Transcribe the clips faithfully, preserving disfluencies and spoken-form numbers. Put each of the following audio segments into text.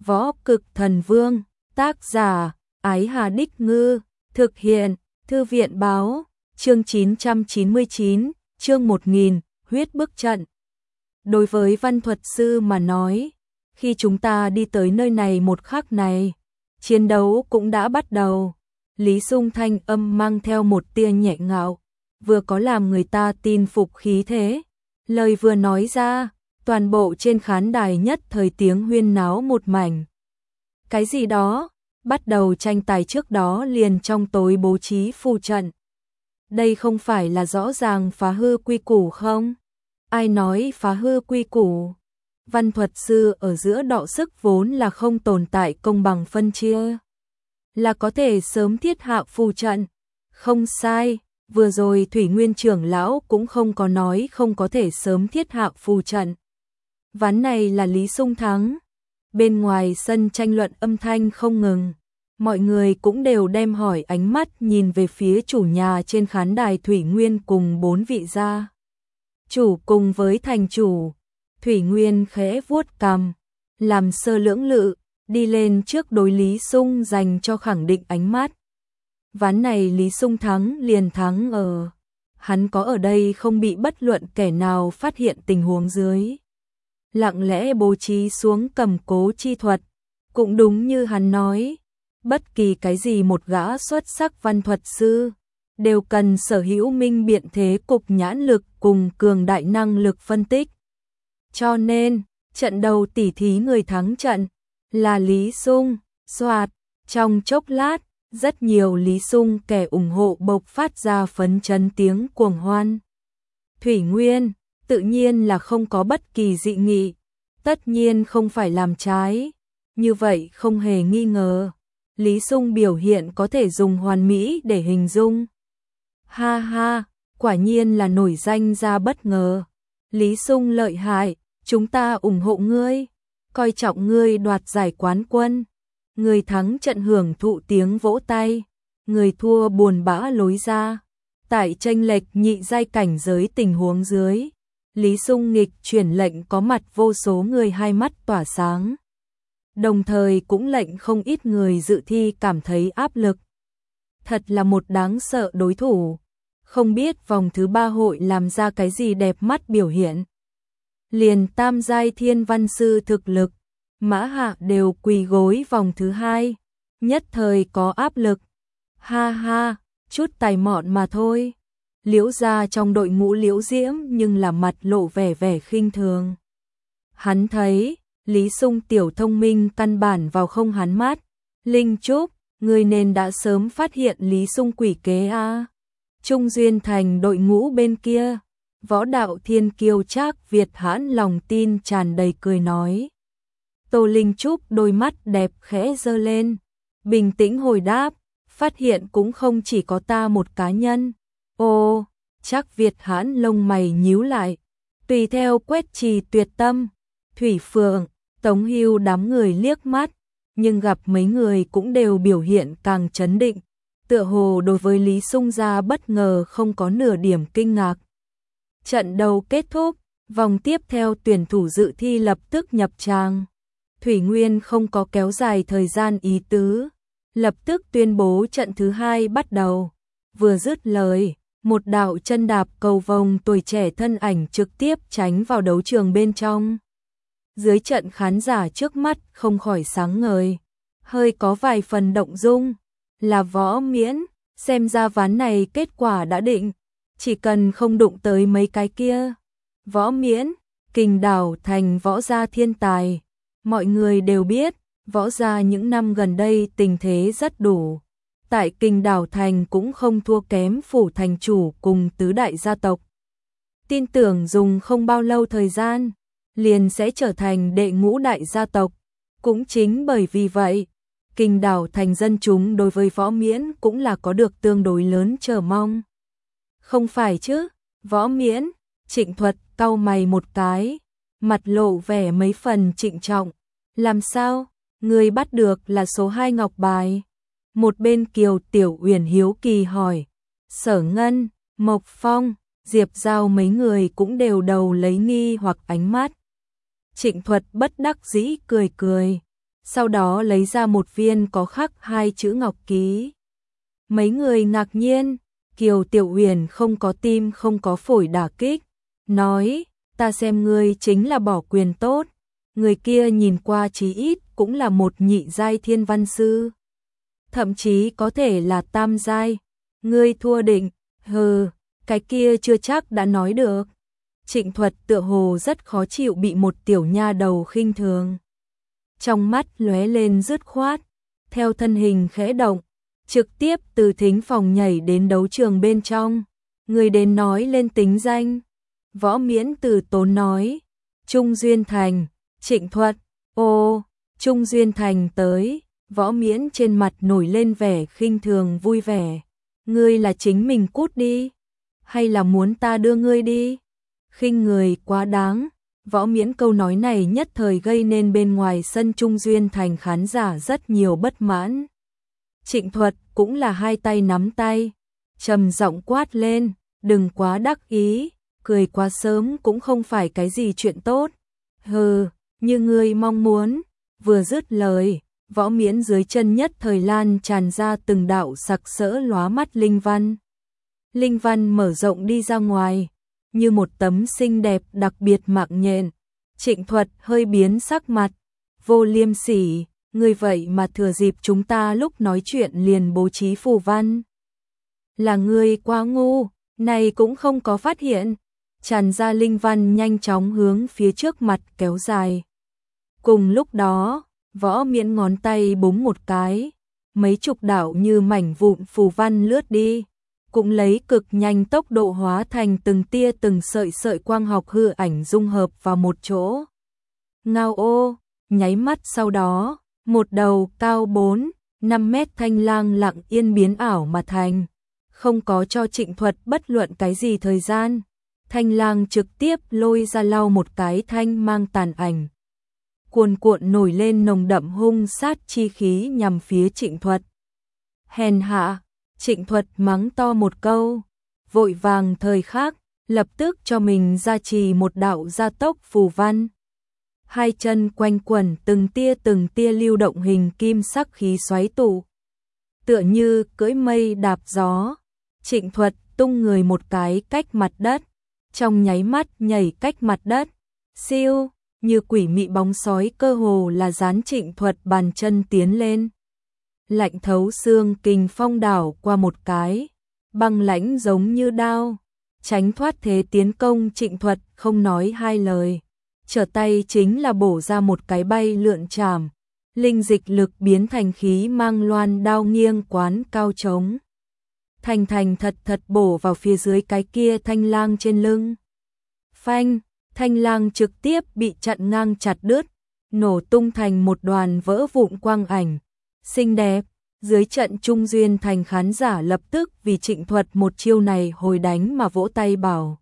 Võ Cực Thần Vương, tác giả, Ái Hà Đích Ngư, thực hiện, Thư viện Báo, chương chín trăm chín mươi chín, chương một nghìn, huyết bức trận. Đối với văn thuật sư mà nói, khi chúng ta đi tới nơi này một khắc này, chiến đấu cũng đã bắt đầu. Lý Sung thanh âm mang theo một tia nhẹ ngạo, vừa có làm người ta tin phục khí thế. Lời vừa nói ra, toàn bộ trên khán đài nhất thời tiếng huyên náo một mảnh. Cái gì đó, bắt đầu tranh tài trước đó liền trong tối bố trí phù trận. Đây không phải là rõ ràng phá hư quy củ không? Ai nói phá hư quy củ? Văn thuật sư ở giữa đọ sức vốn là không tồn tại công bằng phân chia. Là có thể sớm thiết hạ phù trận. Không sai, vừa rồi Thủy Nguyên trưởng lão cũng không có nói không có thể sớm thiết hạ phù trận. Ván này là Lý Sung thắng. Bên ngoài sân tranh luận âm thanh không ngừng. Mọi người cũng đều đem hỏi ánh mắt nhìn về phía chủ nhà trên khán đài Thủy Nguyên cùng bốn vị gia chủ cùng với thành chủ. Thủy Nguyên khẽ vuốt cằm, làm sơ lưỡng lự, đi lên trước đối Lý Sung dành cho khẳng định ánh mắt. Ván này Lý Sung thắng liền thắng ở. Hắn có ở đây không bị bất luận kẻ nào phát hiện tình huống dưới. Lặng lẽ bố trí xuống cầm cố chi thuật. Cũng đúng như hắn nói, bất kỳ cái gì một gã xuất sắc văn thuật sư, đều cần sở hữu minh biện thế cục nhãn lực cùng cường đại năng lực phân tích. Cho nên, trận đầu tỉ thí người thắng trận là Lý Sung. Soạt, trong chốc lát, rất nhiều Lý Sung kẻ ủng hộ bộc phát ra phấn chấn tiếng cuồng hoan. Thủy Nguyên, tự nhiên là không có bất kỳ dị nghị, tất nhiên không phải làm trái. Như vậy không hề nghi ngờ, Lý Sung biểu hiện có thể dùng hoàn mỹ để hình dung. Ha ha, quả nhiên là nổi danh ra bất ngờ. Lý Sung lợi hại, chúng ta ủng hộ ngươi, coi trọng ngươi đoạt giải quán quân. Người thắng trận hưởng thụ tiếng vỗ tay, người thua buồn bã lối ra. Tại chênh lệch nhị giai cảnh giới tình huống dưới, Lý Sung nghịch chuyển lệnh có mặt vô số người hai mắt tỏa sáng. Đồng thời cũng lệnh không ít người dự thi cảm thấy áp lực. Thật là một đáng sợ đối thủ, không biết vòng thứ ba hội làm ra cái gì đẹp mắt biểu hiện. Liền tam giai thiên văn sư thực lực, Mã Hạ đều quỳ gối vòng thứ hai, nhất thời có áp lực. Ha ha, chút tài mọn mà thôi. Liễu gia trong đội ngũ Liễu Diễm nhưng là mặt lộ vẻ vẻ khinh thường. Hắn thấy, Lý Sung tiểu thông minh căn bản vào không hắn mắt. Linh Trúc, người nên đã sớm phát hiện Lý Sung quỷ kế a. Trung Duyên Thành đội ngũ bên kia, Võ đạo thiên kiêu Trác Việt Hãn lòng tin tràn đầy cười nói. Tô Linh Trúc đôi mắt đẹp khẽ giơ lên, bình tĩnh hồi đáp, phát hiện cũng không chỉ có ta một cá nhân. Ô, Trác Việt Hãn lông mày nhíu lại, tùy theo quét trì tuyệt tâm, Thủy Phượng, Tống Hưu đám người liếc mắt, nhưng gặp mấy người cũng đều biểu hiện càng chấn định, tựa hồ đối với Lý Sung gia bất ngờ không có nửa điểm kinh ngạc. Trận đầu kết thúc, vòng tiếp theo tuyển thủ dự thi lập tức nhập tràng. Thủy Nguyên không có kéo dài thời gian ý tứ, lập tức tuyên bố trận thứ hai bắt đầu. Vừa dứt lời, một đạo chân đạp cầu vồng tuổi trẻ thân ảnh trực tiếp tránh vào đấu trường bên trong. Dưới trận khán giả trước mắt không khỏi sáng ngời, hơi có vài phần động dung, là Võ Miễn, xem ra ván này kết quả đã định, chỉ cần không đụng tới mấy cái kia. Võ Miễn, Kình Đảo Thành võ gia thiên tài, mọi người đều biết, võ gia những năm gần đây tình thế rất đủ. Tại Kình Đảo Thành cũng không thua kém phủ thành chủ cùng tứ đại gia tộc. Tin tưởng dùng không bao lâu thời gian, liền sẽ trở thành đệ ngũ đại gia tộc. Cũng chính bởi vì vậy, Kình Đảo Thành dân chúng đối với Võ Miễn cũng là có được tương đối lớn chờ mong. Không phải chứ, Võ Miễn, Trịnh Thuật cau mày một cái, mặt lộ vẻ mấy phần trịnh trọng. Làm sao, người bắt được là số hai ngọc bài? Một bên Kiều Tiểu Uyển hiếu kỳ hỏi. Sở Ngân, Mộc Phong, Diệp Giao mấy người cũng đều đầu lấy nghi hoặc ánh mắt. Trịnh Thuật bất đắc dĩ cười cười. sau đó lấy ra một viên có khắc hai chữ ngọc ký. Mấy người ngạc nhiên, Kiều Tiểu Huyền không có tim không có phổi đả kích, nói, ta xem ngươi chính là bỏ quyền tốt, người kia nhìn qua chí ít cũng là một nhị giai thiên văn sư. Thậm chí có thể là tam giai, ngươi thua định, hừ, cái kia chưa chắc đã nói được. Trịnh Thuật tựa hồ rất khó chịu bị một tiểu nha đầu khinh thường. Trong mắt lóe lên dứt khoát, theo thân hình khẽ động, trực tiếp từ thính phòng nhảy đến đấu trường bên trong. Người đến nói lên tính danh. Võ Miễn từ tốn nói, Trung Duyên Thành. Trịnh Thuật, ô, Trung Duyên Thành tới. Võ Miễn trên mặt nổi lên vẻ khinh thường vui vẻ. Ngươi là chính mình cút đi, hay là muốn ta đưa ngươi đi? Khinh người quá đáng. Võ Miễn câu nói này nhất thời gây nên bên ngoài sân Trung Duyên Thành khán giả rất nhiều bất mãn. Trịnh Thuật cũng là hai tay nắm tay, trầm giọng quát lên, đừng quá đắc ý, cười quá sớm cũng không phải cái gì chuyện tốt. Hừ, như ngươi mong muốn. Vừa dứt lời, Võ Miễn dưới chân nhất thời lan tràn ra từng đạo sặc sỡ lóa mắt linh văn. Linh văn mở rộng đi ra ngoài, như một tấm xinh đẹp đặc biệt mạng nhện. Trịnh Thuật hơi biến sắc mặt, vô liêm sỉ, ngươi vậy mà thừa dịp chúng ta lúc nói chuyện liền bố trí phù văn. Là ngươi quá ngu, này cũng không có phát hiện. Tràn ra linh văn nhanh chóng hướng phía trước mặt kéo dài. Cùng lúc đó, Võ Miễn ngón tay búng một cái, mấy chục đạo như mảnh vụn phù văn lướt đi, cũng lấy cực nhanh tốc độ hóa thành từng tia từng sợi sợi quang học hư ảnh dung hợp vào một chỗ. Ngao ô, nháy mắt sau đó, một đầu cao bốn, năm mét thanh lang lặng yên biến ảo mà thành, không có cho Trịnh Thuật bất luận cái gì thời gian. Thanh lang trực tiếp lôi ra lau một cái thanh mang tàn ảnh. Cuồn cuộn nổi lên nồng đậm hung sát chi khí nhằm phía Trịnh Thuật. Hèn hạ, Trịnh Thuật mắng to một câu, vội vàng thời khắc, lập tức cho mình gia trì một đạo gia tốc phù văn. Hai chân quanh quẩn từng tia từng tia lưu động hình kim sắc khí xoáy tụ. Tựa như cưỡi mây đạp gió, Trịnh Thuật tung người một cái cách mặt đất, trong nháy mắt nhảy cách mặt đất, siêu, như quỷ mị bóng sói cơ hồ là dán Trịnh Thuật bàn chân tiến lên. Lạnh thấu xương kình phong đảo qua một cái, băng lãnh giống như đao, tránh thoát thế tiến công Trịnh Thuật không nói hai lời. Trở tay chính là bổ ra một cái bay lượn chảm, linh dịch lực biến thành khí mang loan đao nghiêng quán cao trống. Thành thành thật thật bổ vào phía dưới cái kia thanh lang trên lưng. Phanh, thanh lang trực tiếp bị chặn ngang chặt đứt, nổ tung thành một đoàn vỡ vụn quang ảnh. Xinh đẹp, dưới trận Trung Duyên Thành khán giả lập tức vì Trịnh Thuật một chiêu này hồi đánh mà vỗ tay bảo.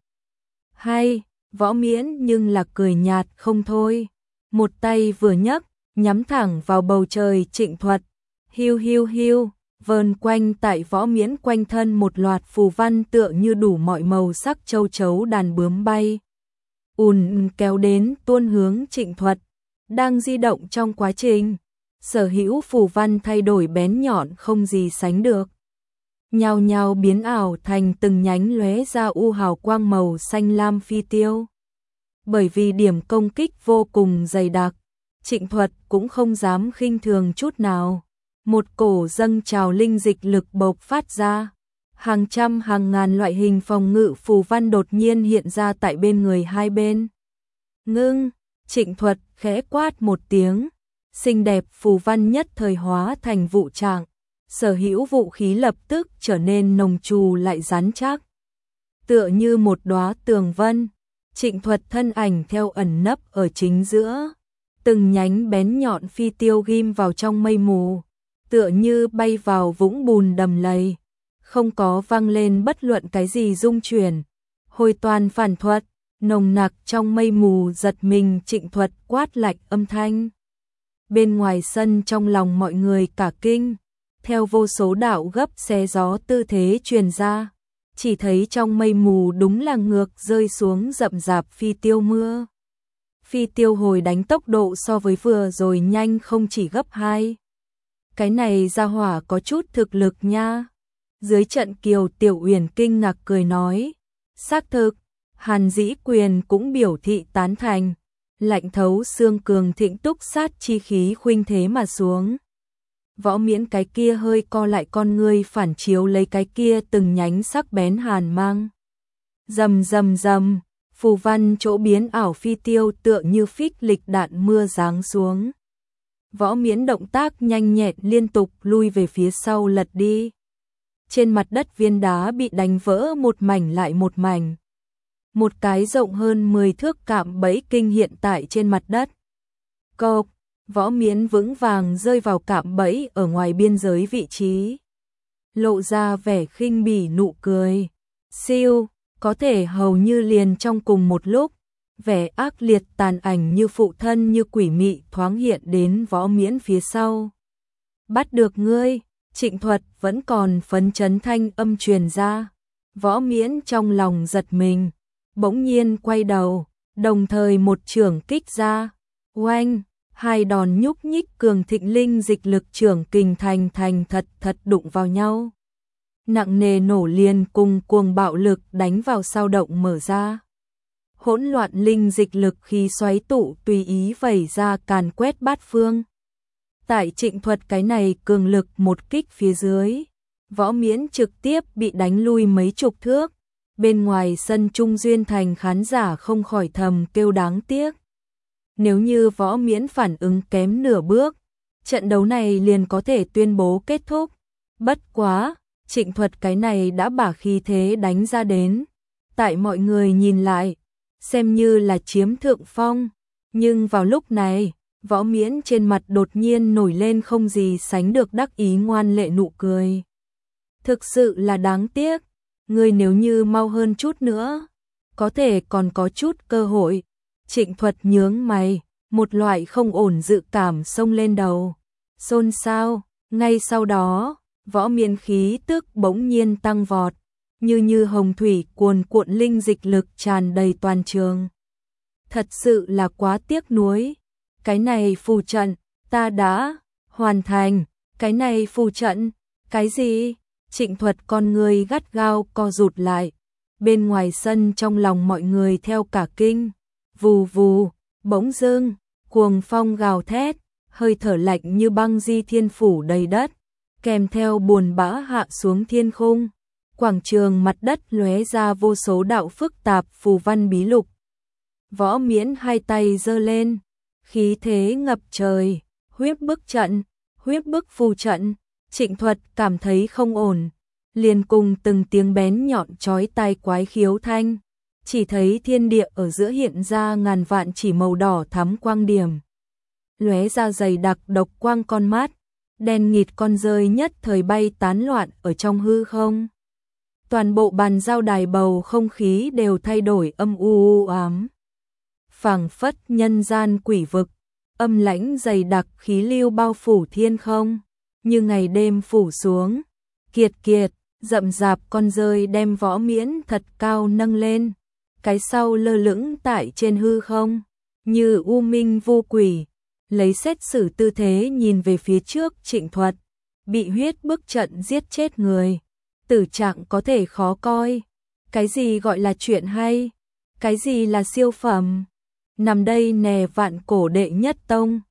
Hay, Võ Miễn nhưng là cười nhạt không thôi. Một tay vừa nhấc, nhắm thẳng vào bầu trời Trịnh Thuật. Hiu hiu hiu, vờn quanh tại Võ Miễn quanh thân một loạt phù văn tựa như đủ mọi màu sắc châu chấu đàn bướm bay. Ùn kéo đến tuôn hướng Trịnh Thuật. Đang di động trong quá trình, sở hữu phù văn thay đổi bén nhọn không gì sánh được. Nhào nhào biến ảo thành từng nhánh lóe ra u hào quang màu xanh lam phi tiêu. Bởi vì điểm công kích vô cùng dày đặc, Trịnh Thuật cũng không dám khinh thường chút nào. Một cổ dâng trào linh dịch lực bộc phát ra. Hàng trăm hàng ngàn loại hình phòng ngự phù văn đột nhiên hiện ra tại bên người hai bên. Ngưng, Trịnh Thuật khẽ quát một tiếng. Xinh đẹp phù văn nhất thời hóa thành vụ trạng. Sở hữu vũ khí lập tức trở nên nồng trù lại rắn chắc. Tựa như một đóa tường vân, Trịnh Thuật thân ảnh theo ẩn nấp ở chính giữa. Từng nhánh bén nhọn phi tiêu ghim vào trong mây mù, tựa như bay vào vũng bùn đầm lầy. Không có vang lên bất luận cái gì rung chuyển. Hồi toàn phản thuật, nồng nặc trong mây mù giật mình Trịnh Thuật quát lạnh âm thanh. Bên ngoài sân trong lòng mọi người cả kinh. Theo vô số đạo gấp xé gió tư thế truyền ra, chỉ thấy trong mây mù đúng là ngược rơi xuống rậm rạp phi tiêu mưa. Phi tiêu hồi đánh tốc độ so với vừa rồi nhanh không chỉ gấp hai. Cái này ra hỏa có chút thực lực nha. Dưới trận Kiều Tiểu Uyển kinh ngạc cười nói. Xác thực, Hàn Dĩ Quyền cũng biểu thị tán thành. Lạnh thấu xương cường thịnh túc sát chi khí khuynh thế mà xuống. Võ Miễn cái kia hơi co lại con ngươi phản chiếu lấy cái kia từng nhánh sắc bén hàn mang. Rầm rầm rầm, phù văn chỗ biến ảo phi tiêu tựa như phích lịch đạn mưa giáng xuống. Võ Miễn động tác nhanh nhẹn liên tục lui về phía sau lật đi. Trên mặt đất viên đá bị đánh vỡ một mảnh lại một mảnh. Một cái rộng hơn mười thước cạm bẫy kinh hiện tại trên mặt đất. Cộp, Võ Miễn vững vàng rơi vào cạm bẫy ở ngoài biên giới vị trí. Lộ ra vẻ khinh bỉ nụ cười. Siêu, có thể hầu như liền trong cùng một lúc. Vẻ ác liệt tàn ảnh như phụ thân như quỷ mị thoáng hiện đến Võ Miễn phía sau. Bắt được ngươi, Trịnh Thuật vẫn còn phấn chấn thanh âm truyền ra. Võ Miễn trong lòng giật mình, bỗng nhiên quay đầu, đồng thời một chưởng kích ra. Oanh, hai đòn nhúc nhích cường thịnh linh dịch lực chưởng kình thành thành thật thật đụng vào nhau. Nặng nề nổ liền cùng cuồng bạo lực đánh vào sao động mở ra. Hỗn loạn linh dịch lực khí xoáy tụ tùy ý vẩy ra càn quét bát phương. Tại Trịnh Thuật cái này cường lực một kích phía dưới, Võ Miễn trực tiếp bị đánh lui mấy chục thước. Bên ngoài sân Trung Duyên Thành khán giả không khỏi thầm kêu đáng tiếc. Nếu như Võ Miễn phản ứng kém nửa bước, trận đấu này liền có thể tuyên bố kết thúc. Bất quá, Trịnh Thuật cái này đã bả khí thế đánh ra đến. Tại mọi người nhìn lại, xem như là chiếm thượng phong. Nhưng vào lúc này, Võ Miễn trên mặt đột nhiên nổi lên không gì sánh được đắc ý ngoan lệ nụ cười. Thực sự là đáng tiếc, ngươi nếu như mau hơn chút nữa, có thể còn có chút cơ hội. Trịnh Thuật nhướng mày, một loại không ổn dự cảm xông lên đầu. Xôn xao, ngay sau đó, Võ Miễn khí tức bỗng nhiên tăng vọt, như như hồng thủy cuồn cuộn linh dịch lực tràn đầy toàn trường. Thật sự là quá tiếc nuối. Cái này phù trận, ta đã hoàn thành. Cái này phù trận, cái gì? Trịnh Thuật con người gắt gao co rụt lại. Bên ngoài sân trong lòng mọi người theo cả kinh. Vù vù, bỗng dưng, cuồng phong gào thét, hơi thở lạnh như băng di thiên phủ đầy đất, kèm theo buồn bã hạ xuống thiên khung. Quảng trường mặt đất lóe ra vô số đạo phức tạp phù văn bí lục. Võ Miễn hai tay giơ lên, khí thế ngập trời, huyết bức trận, huyết bức phù trận. Trịnh Thuật cảm thấy không ổn, liền cùng từng tiếng bén nhọn chói tai quái khiếu thanh, chỉ thấy thiên địa ở giữa hiện ra ngàn vạn chỉ màu đỏ thắm quang điểm, lóe ra dày đặc độc quang con mắt, đen nghịt con rơi nhất thời bay tán loạn ở trong hư không. Toàn bộ bàn giao đài bầu không khí đều thay đổi âm u u ám, phảng phất nhân gian quỷ vực, âm lãnh dày đặc khí lưu bao phủ thiên không, như ngày đêm phủ xuống. Kiệt kiệt, rậm rạp con rơi đem Võ Miễn thật cao nâng lên, cái sau lơ lửng tại trên hư không, như u minh vô quỷ, lấy xét xử tư thế nhìn về phía trước Trịnh Thuật, bị huyết bức trận giết chết người, tử trạng có thể khó coi. Cái gì gọi là chuyện hay? Cái gì là siêu phẩm? Nằm đây nè vạn cổ đệ nhất tông,